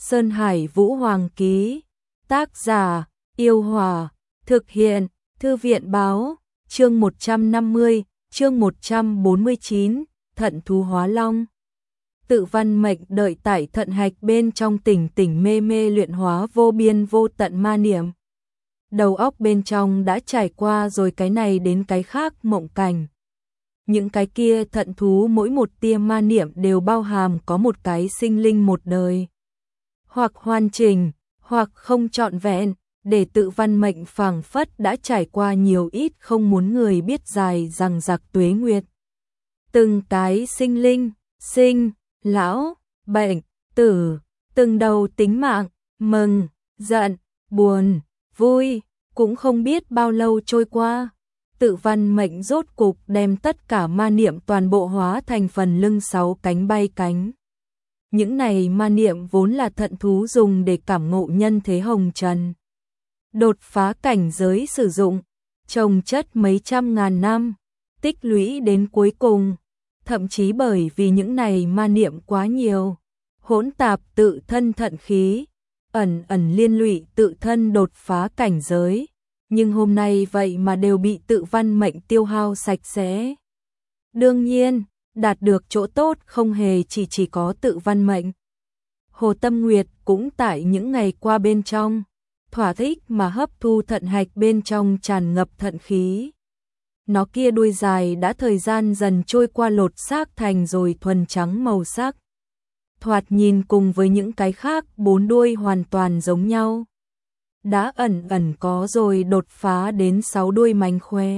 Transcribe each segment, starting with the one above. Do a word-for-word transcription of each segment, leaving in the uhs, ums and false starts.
Sơn Hải Vũ Hoàng ký. Tác giả: Yêu Hòa. Thực hiện: Thư viện báo. Chương một trăm năm mươi, chương một trăm bốn mươi chín, Thận thú hóa long. Tự văn mệnh đợi tại thận hạch bên trong tỉnh tỉnh mê mê luyện hóa vô biên vô tận ma niệm. Đầu óc bên trong đã trải qua rồi cái này đến cái khác mộng cảnh. Những cái kia thận thú mỗi một tia ma niệm đều bao hàm có một cái sinh linh một đời. Hoặc hoàn chỉnh, hoặc không trọn vẹn, để tự văn mệnh phảng phất đã trải qua nhiều ít không muốn người biết dài rằng giặc tuế nguyệt. Từng cái sinh linh, sinh, lão, bệnh, tử, từng đầu tính mạng, mừng, giận, buồn, vui, cũng không biết bao lâu trôi qua. Tự văn mệnh rốt cục đem tất cả ma niệm toàn bộ hóa thành phần lưng sáu cánh bay cánh. Những này ma niệm vốn là thận thú dùng để cảm ngộ nhân thế hồng trần. Đột phá cảnh giới sử dụng, trồng chất mấy trăm ngàn năm, tích lũy đến cuối cùng. Thậm chí bởi vì những này ma niệm quá nhiều, hỗn tạp tự thân thận khí, ẩn ẩn liên lụy tự thân đột phá cảnh giới. Nhưng hôm nay vậy mà đều bị tự văn mệnh tiêu hao sạch sẽ. Đương nhiên, đạt được chỗ tốt không hề chỉ chỉ có tự văn mệnh. Hồ Tâm Nguyệt cũng tại những ngày qua bên trong, thỏa thích mà hấp thu thận hạch bên trong tràn ngập thận khí. Nó kia đuôi dài đã thời gian dần trôi qua lột xác thành rồi thuần trắng màu sắc. Thoạt nhìn cùng với những cái khác bốn đuôi hoàn toàn giống nhau. Đã ẩn ẩn có rồi đột phá đến sáu đuôi mánh khóe.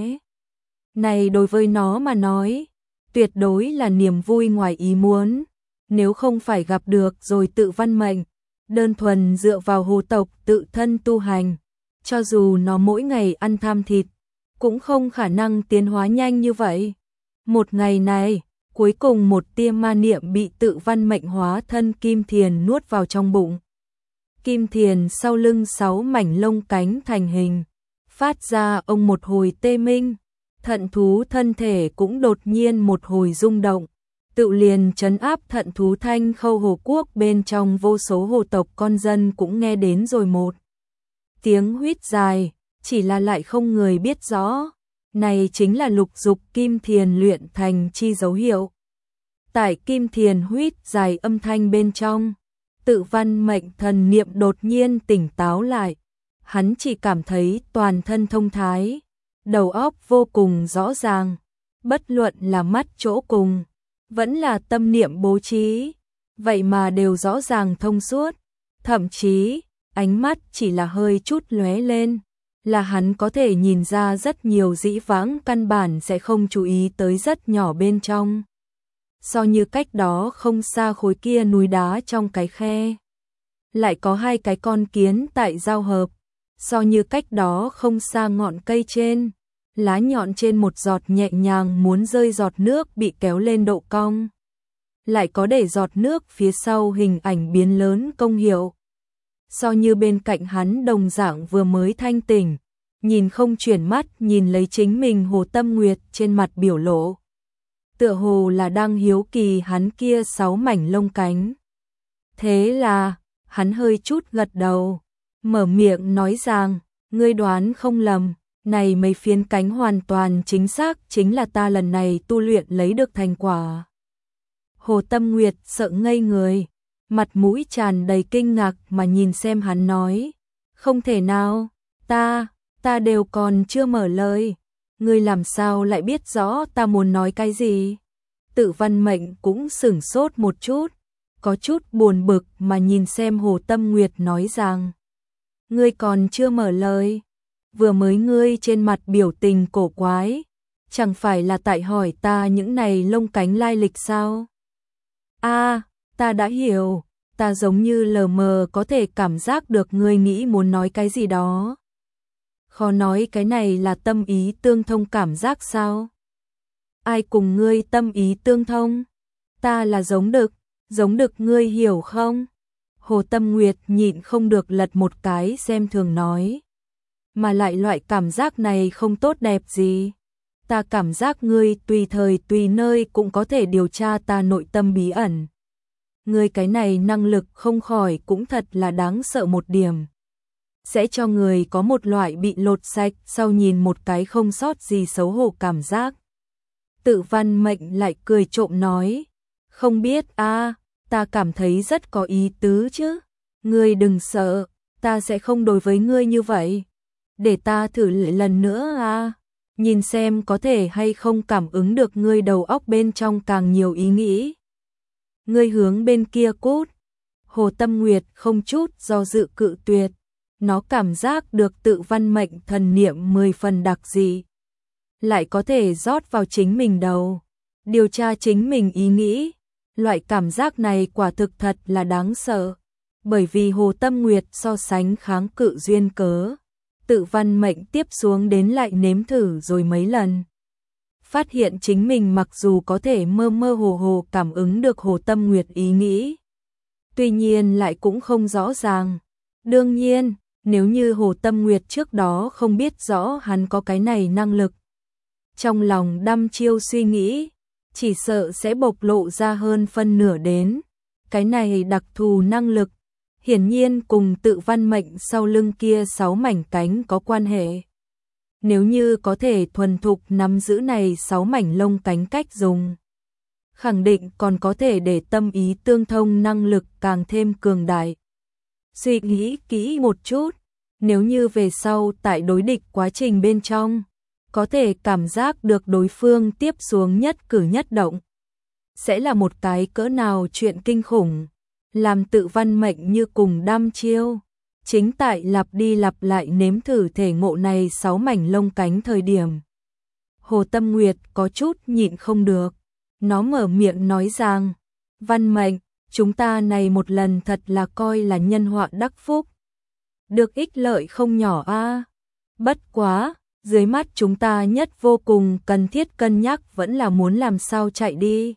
Này đối với nó mà nói, tuyệt đối là niềm vui ngoài ý muốn. Nếu không phải gặp được rồi tự văn mệnh, đơn thuần dựa vào hồ tộc tự thân tu hành, cho dù nó mỗi ngày ăn tham thịt, cũng không khả năng tiến hóa nhanh như vậy. Một ngày này, cuối cùng một tia ma niệm bị tự văn mệnh hóa thân Kim Thiền nuốt vào trong bụng. Kim Thiền sau lưng sáu mảnh lông cánh thành hình, phát ra ông một hồi tê minh, thận thú thân thể cũng đột nhiên một hồi rung động, tự liền trấn áp thận thú Thanh Khâu Hồ Quốc bên trong vô số hồ tộc con dân cũng nghe đến rồi một tiếng huýt dài, chỉ là lại không người biết rõ, này chính là lục dục Kim Thiền luyện thành chi dấu hiệu. Tại Kim Thiền huýt dài âm thanh bên trong, tự văn mệnh thần niệm đột nhiên tỉnh táo lại, hắn chỉ cảm thấy toàn thân thông thái, đầu óc vô cùng rõ ràng, bất luận là mắt chỗ cùng, vẫn là tâm niệm bố trí, vậy mà đều rõ ràng thông suốt, thậm chí, ánh mắt chỉ là hơi chút lóe lên, là hắn có thể nhìn ra rất nhiều dĩ vãng căn bản sẽ không chú ý tới rất nhỏ bên trong. So như cách đó không xa khối kia núi đá trong cái khe, lại có hai cái con kiến tại giao hợp, so như cách đó không xa ngọn cây trên, lá nhọn trên một giọt nhẹ nhàng muốn rơi giọt nước bị kéo lên độ cong, lại có để giọt nước phía sau hình ảnh biến lớn công hiệu. So như bên cạnh hắn đồng dạng vừa mới thanh tỉnh, nhìn không chuyển mắt nhìn lấy chính mình Hồ Tâm Nguyệt trên mặt biểu lộ. Tựa hồ là đang hiếu kỳ hắn kia sáu mảnh lông cánh. Thế là, hắn hơi chút gật đầu, mở miệng nói rằng, ngươi đoán không lầm, này mấy phiến cánh hoàn toàn chính xác chính là ta lần này tu luyện lấy được thành quả. Hồ Tâm Nguyệt sợ ngây người, mặt mũi tràn đầy kinh ngạc mà nhìn xem hắn nói, không thể nào, ta, ta đều còn chưa mở lời, ngươi làm sao lại biết rõ ta muốn nói cái gì? Tự văn mệnh cũng sửng sốt một chút, có chút buồn bực mà nhìn xem Hồ Tâm Nguyệt nói rằng, ngươi còn chưa mở lời, vừa mới ngươi trên mặt biểu tình cổ quái, chẳng phải là tại hỏi ta những này lông cánh lai lịch sao? A, ta đã hiểu, ta giống như lờ mờ có thể cảm giác được ngươi nghĩ muốn nói cái gì đó. Khó nói cái này là tâm ý tương thông cảm giác sao? Ai cùng ngươi tâm ý tương thông? Ta là giống đực, giống đực ngươi hiểu không? Hồ Tâm Nguyệt nhịn không được lật một cái xem thường nói. Mà lại loại cảm giác này không tốt đẹp gì. Ta cảm giác ngươi tùy thời tùy nơi cũng có thể điều tra ta nội tâm bí ẩn. Người cái này năng lực không khỏi cũng thật là đáng sợ một điểm. Sẽ cho người có một loại bị lột sạch sau nhìn một cái không sót gì xấu hổ cảm giác. Tự Văn Mệnh lại cười trộm nói, không biết a, ta cảm thấy rất có ý tứ chứ. Ngươi đừng sợ, ta sẽ không đối với ngươi như vậy. Để ta thử lần nữa a, nhìn xem có thể hay không cảm ứng được ngươi đầu óc bên trong càng nhiều ý nghĩ. Ngươi hướng bên kia cút. Hồ Tâm Nguyệt không chút do dự cự tuyệt. Nó cảm giác được Tự Văn Mệnh thần niệm mười phần đặc dị, lại có thể rót vào chính mình đầu, điều tra chính mình ý nghĩ. Loại cảm giác này quả thực thật là đáng sợ. Bởi vì Hồ Tâm Nguyệt so sánh kháng cự duyên cớ, Tự Văn Mệnh tiếp xuống đến lại nếm thử rồi mấy lần. Phát hiện chính mình mặc dù có thể mơ mơ hồ hồ cảm ứng được Hồ Tâm Nguyệt ý nghĩ, tuy nhiên lại cũng không rõ ràng. Đương nhiên, nếu như Hồ Tâm Nguyệt trước đó không biết rõ hắn có cái này năng lực, trong lòng đăm chiêu suy nghĩ, chỉ sợ sẽ bộc lộ ra hơn phân nửa đến. Cái này đặc thù năng lực, hiển nhiên cùng Tự Văn Mệnh sau lưng kia sáu mảnh cánh có quan hệ. Nếu như có thể thuần thục nắm giữ này sáu mảnh lông cánh cách dùng, khẳng định còn có thể để tâm ý tương thông năng lực càng thêm cường đại. Suy nghĩ kỹ một chút, nếu như về sau tại đối địch quá trình bên trong, có thể cảm giác được đối phương tiếp xuống nhất cử nhất động, sẽ là một cái cỡ nào chuyện kinh khủng. Làm Tự Văn Mệnh như cùng đăm chiêu, chính tại lặp đi lặp lại nếm thử thể ngộ này sáu mảnh lông cánh thời điểm, Hồ Tâm Nguyệt có chút nhịn không được. Nó mở miệng nói rằng, Văn Mệnh, chúng ta này một lần thật là coi là nhân họa đắc phúc, được ích lợi không nhỏ a. Bất quá, dưới mắt chúng ta nhất vô cùng cần thiết cân nhắc vẫn là muốn làm sao chạy đi.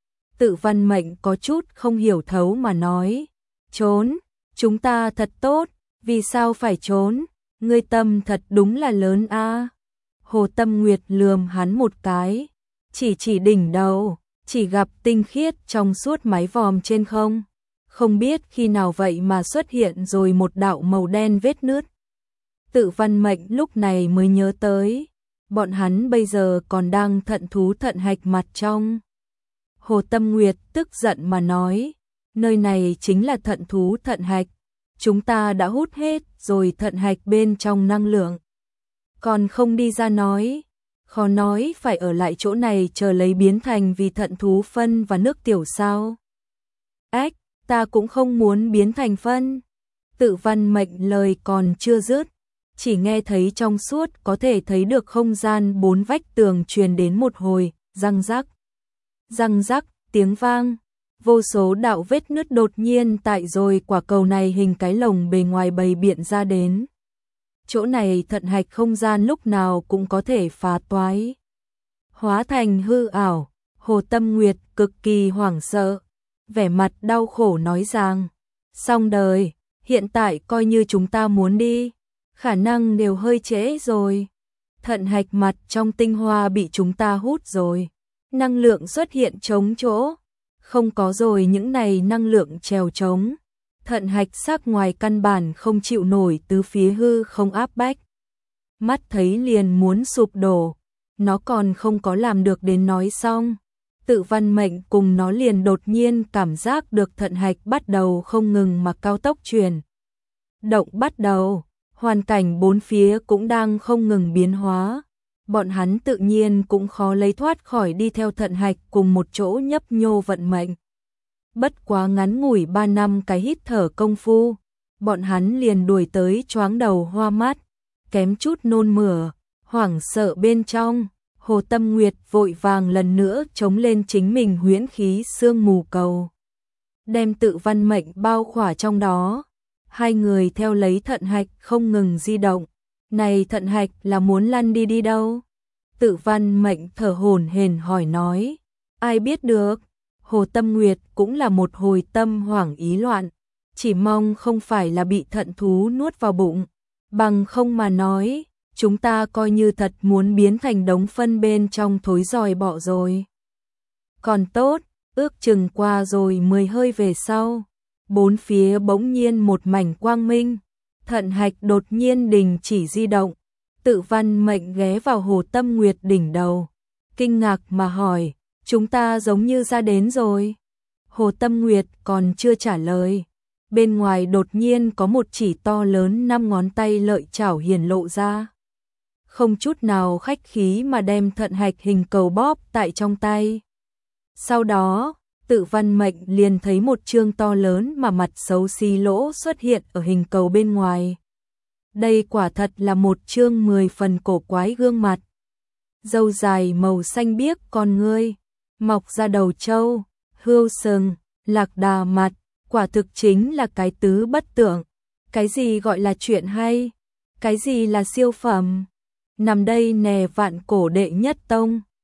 Tự Văn Mệnh có chút không hiểu thấu mà nói, trốn, chúng ta thật tốt, vì sao phải trốn, ngươi tâm thật đúng là lớn a. Hồ Tâm Nguyệt lườm hắn một cái, chỉ chỉ đỉnh đầu, chỉ gặp tinh khiết trong suốt mái vòm trên không. Không biết khi nào vậy mà xuất hiện rồi một đạo màu đen vết nứt. Tự Văn Mệnh lúc này mới nhớ tới, bọn hắn bây giờ còn đang thận thú thận hạch mặt trong. Hồ Tâm Nguyệt tức giận mà nói, nơi này chính là thận thú thận hạch, chúng ta đã hút hết rồi thận hạch bên trong năng lượng, còn không đi ra nói, khó nói phải ở lại chỗ này chờ lấy biến thành vì thận thú phân và nước tiểu sao. Ách, ta cũng không muốn biến thành phân. Tự Văn Mệnh lời còn chưa dứt, chỉ nghe thấy trong suốt có thể thấy được không gian bốn vách tường truyền đến một hồi răng rắc, răng rắc tiếng vang. Vô số đạo vết nứt đột nhiên tại rồi quả cầu này hình cái lồng bề ngoài bày biện ra đến. Chỗ này thận hạch không gian lúc nào cũng có thể phá toái, hóa thành hư ảo. Hồ Tâm Nguyệt cực kỳ hoảng sợ, vẻ mặt đau khổ nói rằng, xong đời, hiện tại coi như chúng ta muốn đi, khả năng đều hơi trễ rồi. Thận hạch mặt trong tinh hoa bị chúng ta hút rồi, năng lượng xuất hiện trống chỗ, không có rồi những này năng lượng trèo trống. Thận hạch sắc ngoài căn bản không chịu nổi tứ phía hư không áp bách, mắt thấy liền muốn sụp đổ. Nó còn không có làm được đến nói xong, Tự Văn Mệnh cùng nó liền đột nhiên cảm giác được thận hạch bắt đầu không ngừng mà cao tốc chuyển động bắt đầu, hoàn cảnh bốn phía cũng đang không ngừng biến hóa. Bọn hắn tự nhiên cũng khó lấy thoát khỏi đi theo thận hạch cùng một chỗ nhấp nhô vận mệnh. Bất quá ngắn ngủi ba năm cái hít thở công phu, bọn hắn liền đuổi tới choáng đầu hoa mắt, kém chút nôn mửa, hoảng sợ bên trong. Hồ Tâm Nguyệt vội vàng lần nữa chống lên chính mình huyễn khí sương mù cầu, đem Tự Văn Mệnh bao khỏa trong đó. Hai người theo lấy thận hạch không ngừng di động. Này thận hạch là muốn lăn đi đi đâu? Tự Văn Mệnh thở hổn hển hỏi nói. Ai biết được? Hồ Tâm Nguyệt cũng là một hồi tâm hoảng ý loạn, chỉ mong không phải là bị thận thú nuốt vào bụng, bằng không mà nói, chúng ta coi như thật muốn biến thành đống phân bên trong thối dòi bọ rồi. Còn tốt, Ước chừng qua rồi mười hơi về sau, bốn phía bỗng nhiên một mảnh quang minh, Thận Hạch đột nhiên đình chỉ di động, Tự Văn Mệnh ghé vào Hồ Tâm Nguyệt đỉnh đầu, kinh ngạc mà hỏi, chúng ta giống như ra đến rồi. Hồ Tâm Nguyệt còn chưa trả lời, bên ngoài đột nhiên có một chỉ to lớn năm ngón tay lợi chảo hiển lộ ra. Không chút nào khách khí mà đem Thận Hạch hình cầu bóp tại trong tay. Sau đó, Tự Văn Mệnh liền thấy một chương to lớn mà mặt xấu xí lỗ xuất hiện ở hình cầu bên ngoài. Đây quả thật là một chương mười phần cổ quái gương mặt. Râu dài màu xanh biếc con ngươi, mọc ra đầu trâu, hươu sừng, lạc đà mặt, quả thực chính là cái tứ bất tượng. Cái gì gọi là chuyện hay? Cái gì là siêu phẩm? Nằm đây nè vạn cổ đệ nhất tông.